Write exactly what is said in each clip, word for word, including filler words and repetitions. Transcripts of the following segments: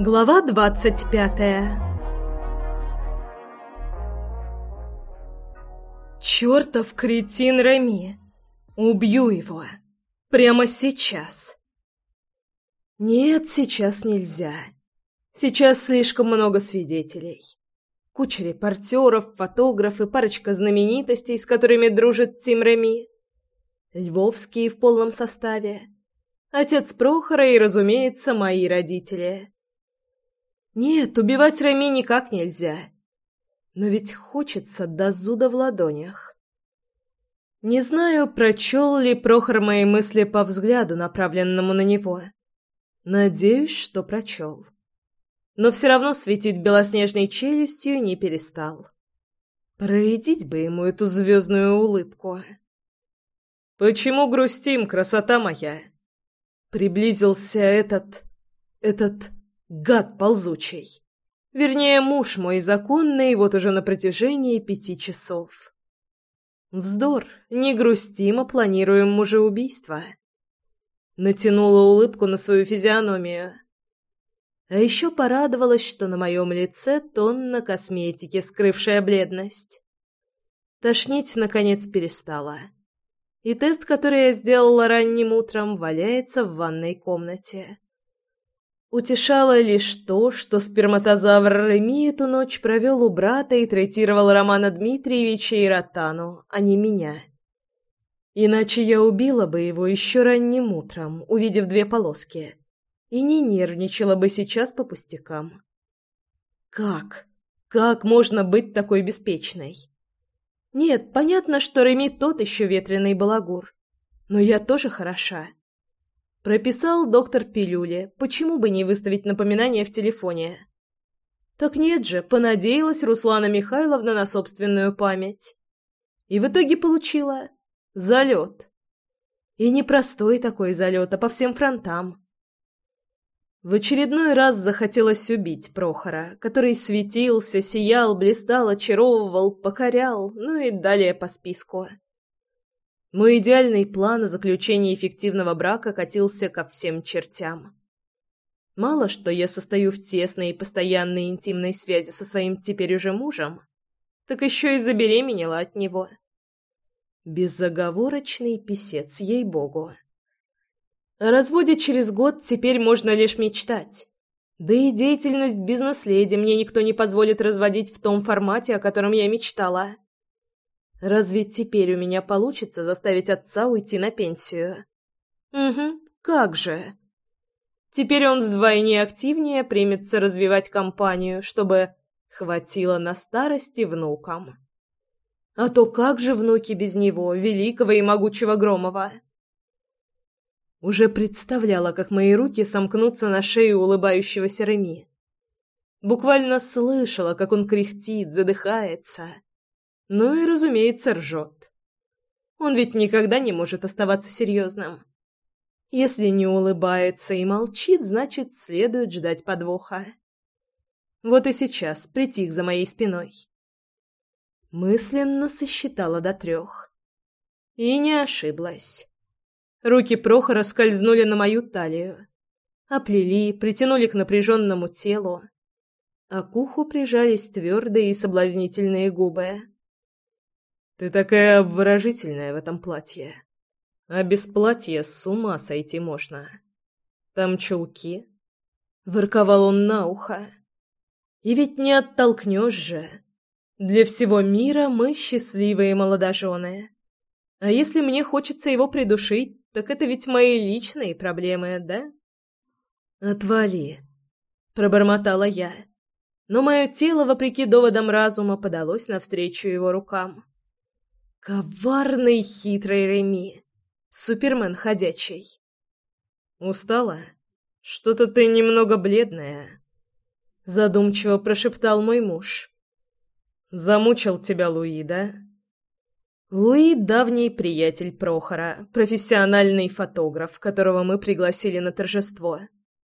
Глава двадцать пятая. Чёртов кретин Реми! Убью его! Прямо сейчас! Нет, сейчас нельзя. Сейчас слишком много свидетелей. Куча репортеров, фотографы, парочка знаменитостей, с которыми дружит Тим Реми. Львовские в полном составе. Отец Прохора и, разумеется, мои родители. Нет, убивать Реми никак нельзя. Но ведь хочется до зуда в ладонях. Не знаю, прочел ли Прохор мои мысли по взгляду, направленному на него. Надеюсь, что прочел. Но все равно светить белоснежной челюстью не перестал. Проредить бы ему эту звездную улыбку. «Почему грустим, красота моя?» Приблизился этот... этот... гад ползучий. Вернее, муж мой законный, вот уже на протяжении пяти часов. Вздор, не грустим, а планируем мужеубийство. Натянула улыбку на свою физиономию. А еще порадовалась, что на моем лице тонна косметики, скрывшая бледность. Тошнить, наконец, перестала. И тест, который я сделала ранним утром, валяется в ванной комнате. Утешало лишь то, что сперматозавр Реми эту ночь провел у брата и третировал Романа Дмитриевича и Ротану, а не меня. Иначе я убила бы его еще ранним утром, увидев две полоски, и не нервничала бы сейчас по пустякам. Как? Как можно быть такой беспечной? Нет, понятно, что Реми тот еще ветреный балагур, но я тоже хороша. Прописал доктор пилюли, почему бы не выставить напоминание в телефоне? Так нет же, понадеялась Руслана Михайловна на собственную память. И в итоге получила залет. И не простой такой залет, а по всем фронтам. В очередной раз захотелось убить Прохора, который светился, сиял, блистал, очаровывал, покорял, ну и далее по списку. Мой идеальный план о заключении фиктивного брака катился ко всем чертям. Мало что я состою в тесной и постоянной интимной связи со своим теперь уже мужем, так еще и забеременела от него. Безоговорочный писец, ей-богу. О разводе через год теперь можно лишь мечтать. Да и деятельность бизнес-леди мне никто не позволит разводить в том формате, о котором я мечтала. Разве теперь у меня получится заставить отца уйти на пенсию? Угу, как же. Теперь он вдвойне активнее примется развивать компанию, чтобы хватило на старости внукам. А то как же внуки без него, великого и могучего Громова? Уже представляла, как мои руки сомкнутся на шее улыбающегося Реми. Буквально слышала, как он кряхтит, задыхается. Ну и, разумеется, ржет. Он ведь никогда не может оставаться серьезным. Если не улыбается и молчит, значит, следует ждать подвоха. Вот и сейчас притих за моей спиной. Мысленно сосчитала до трех. И не ошиблась. Руки Прохора скользнули на мою талию. Оплели, притянули к напряженному телу. А к уху прижались твердые и соблазнительные губы. «Ты такая обворожительная в этом платье. А без платья с ума сойти можно. Там чулки?» Ворковал он на ухо. «И ведь не оттолкнешь же. Для всего мира мы счастливые молодожены. А если мне хочется его придушить, так это ведь мои личные проблемы, да?» «Отвали», — пробормотала я. Но мое тело, вопреки доводам разума, подалось навстречу его рукам. Коварный, хитрый Реми. Супермен ходячий. «Устала? Что-то ты немного бледная», — задумчиво прошептал мой муж. «Замучил тебя Луи, да?» Луи — давний приятель Прохора, профессиональный фотограф, которого мы пригласили на торжество.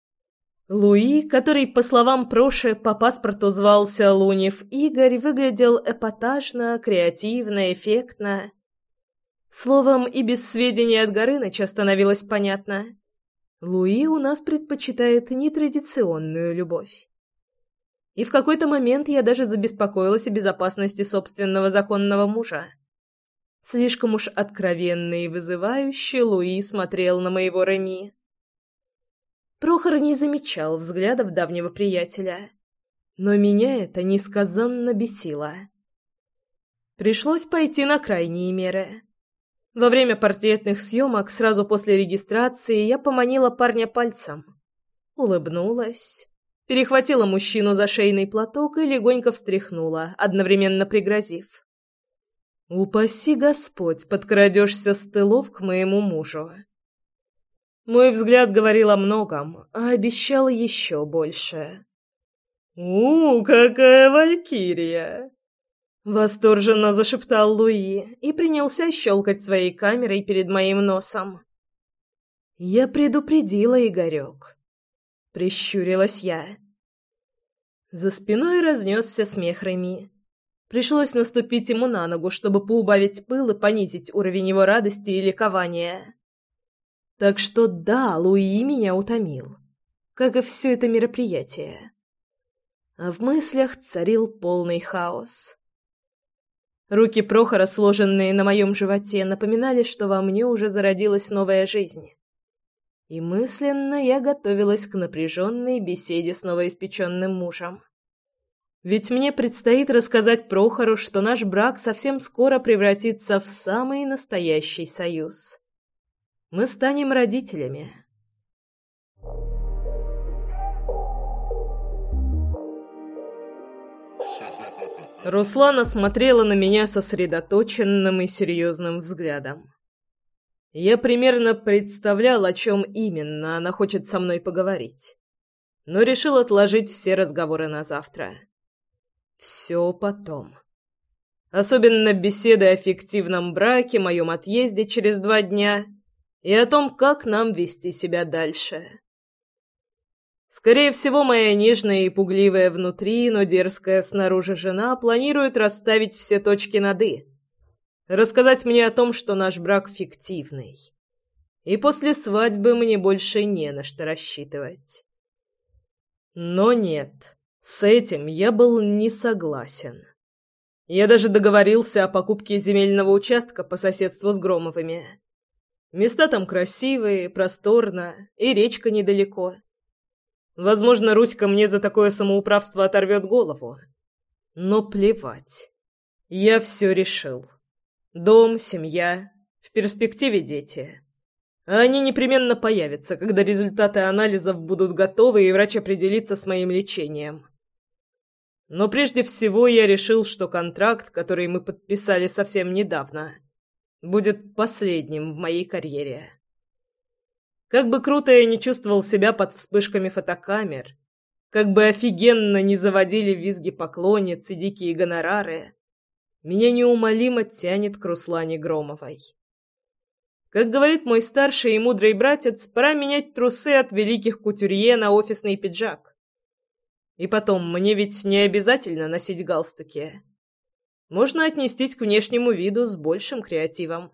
Луи, который, по словам Проши, по паспорту звался Лунев Игорь, выглядел эпатажно, креативно, эффектно. Словом, и без сведений от Горыныча становилось понятно. Луи у нас предпочитает нетрадиционную любовь. И в какой-то момент я даже забеспокоилась о безопасности собственного законного мужа. Слишком уж откровенно и вызывающе Луи смотрел на моего Реми. Прохор не замечал взглядов давнего приятеля, но меня это несказанно бесило. Пришлось пойти на крайние меры. Во время портретных съемок, сразу после регистрации, я поманила парня пальцем. Улыбнулась, перехватила мужчину за шейный платок и легонько встряхнула, одновременно пригрозив: «Упаси Господь, подкрадешься с тылов к моему мужу». Мой взгляд говорил о многом, а обещал еще больше. «У, какая валькирия!» Восторженно зашептал Луи и принялся щелкать своей камерой перед моим носом. «Я предупредила, Игорек», — прищурилась я. За спиной разнесся смех Реми. Пришлось наступить ему на ногу, чтобы поубавить пыл и понизить уровень его радости и ликования. Так что да, Луи меня утомил, как и все это мероприятие. А в мыслях царил полный хаос. Руки Прохора, сложенные на моем животе, напоминали, что во мне уже зародилась новая жизнь. И мысленно я готовилась к напряженной беседе с новоиспеченным мужем. Ведь мне предстоит рассказать Прохору, что наш брак совсем скоро превратится в самый настоящий союз. Мы станем родителями. Руслана смотрела на меня сосредоточенным и серьезным взглядом. Я примерно представлял, о чем именно она хочет со мной поговорить, но решил отложить все разговоры на завтра. Все потом. Особенно беседы о фиктивном браке, моем отъезде через два дня и о том, как нам вести себя дальше. Скорее всего, моя нежная и пугливая внутри, но дерзкая снаружи жена планирует расставить все точки над «и», рассказать мне о том, что наш брак фиктивный, и после свадьбы мне больше не на что рассчитывать. Но нет, с этим я был не согласен. Я даже договорился о покупке земельного участка по соседству с Громовыми. Места там красивые, просторно, и речка недалеко. Возможно, Руська мне за такое самоуправство оторвет голову. Но плевать. Я все решил. Дом, семья, в перспективе дети. А они непременно появятся, когда результаты анализов будут готовы и врач определится с моим лечением. Но прежде всего я решил, что контракт, который мы подписали совсем недавно, будет последним в моей карьере. Как бы круто я не чувствовал себя под вспышками фотокамер, как бы офигенно не заводили визги поклонниц и дикие гонорары, меня неумолимо тянет к Руслане Громовой. Как говорит мой старший и мудрый братец, пора менять трусы от великих кутюрье на офисный пиджак. И потом, мне ведь не обязательно носить галстуки. Можно отнестись к внешнему виду с большим креативом.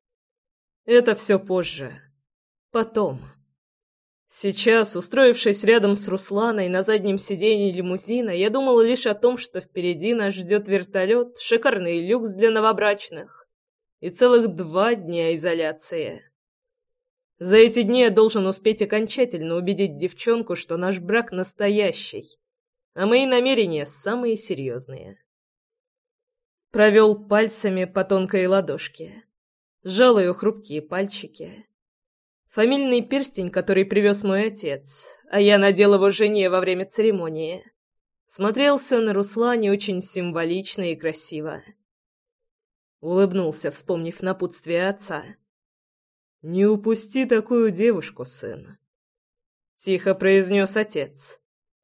Это все позже. Потом. Сейчас, устроившись рядом с Русланой на заднем сиденье лимузина, я думал лишь о том, что впереди нас ждет вертолет, шикарный люкс для новобрачных и целых два дня изоляции. За эти дни я должен успеть окончательно убедить девчонку, что наш брак настоящий, а мои намерения самые серьезные. Провел пальцами по тонкой ладошке, сжал ее хрупкие пальчики. Фамильный перстень, который привез мой отец, а я надел его жене во время церемонии, смотрелся на Руслане очень символично и красиво. Улыбнулся, вспомнив напутствие отца. «Не упусти такую девушку, сын», — тихо произнес отец.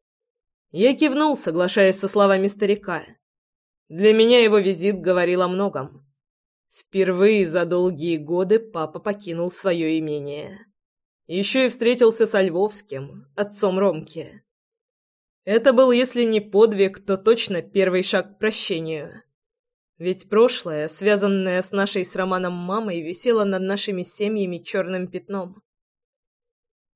Я кивнул, соглашаясь со словами старика. Для меня его визит говорил о многом. Впервые за долгие годы папа покинул свое имение. Еще и встретился со Львовским, отцом Ромки. Это был, если не подвиг, то точно первый шаг к прощению. Ведь прошлое, связанное с нашей с Романом мамой, висело над нашими семьями черным пятном.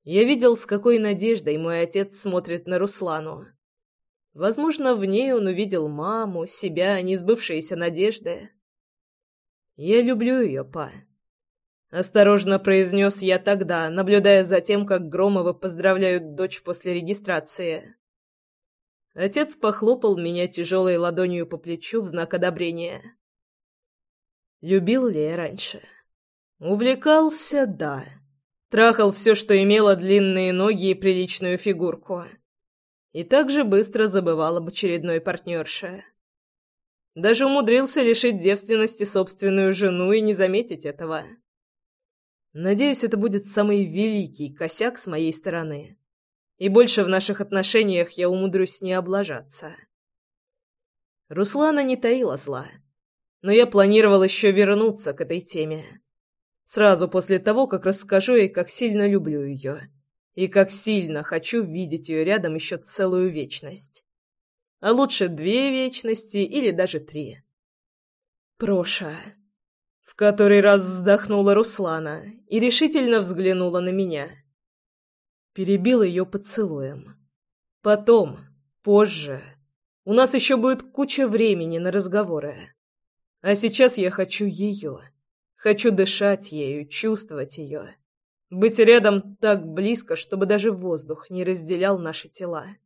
Я видел, с какой надеждой мой отец смотрит на Руслану. Возможно, в ней он увидел маму, себя, несбывшиеся надежды. «Я люблю ее, па», — осторожно произнес я тогда, наблюдая за тем, как Громовы поздравляют дочь после регистрации. Отец похлопал меня тяжелой ладонью по плечу в знак одобрения. Любил ли я раньше? Увлекался, да. Трахал все, что имело длинные ноги и приличную фигурку. И так же быстро забывал об очередной партнерше. Даже умудрился лишить девственности собственную жену и не заметить этого. Надеюсь, это будет самый великий косяк с моей стороны. И больше в наших отношениях я умудрюсь не облажаться. Руслана не таила зла, но я планировал еще вернуться к этой теме. Сразу после того, как расскажу ей, как сильно люблю ее. И как сильно хочу видеть ее рядом еще целую вечность. А лучше две вечности или даже три. «Проша», — в который раз вздохнула Руслана и решительно взглянула на меня. Перебил ее поцелуем. «Потом, позже. У нас еще будет куча времени на разговоры. А сейчас я хочу ее. Хочу дышать ею, чувствовать ее. Быть рядом так близко, чтобы даже воздух не разделял наши тела».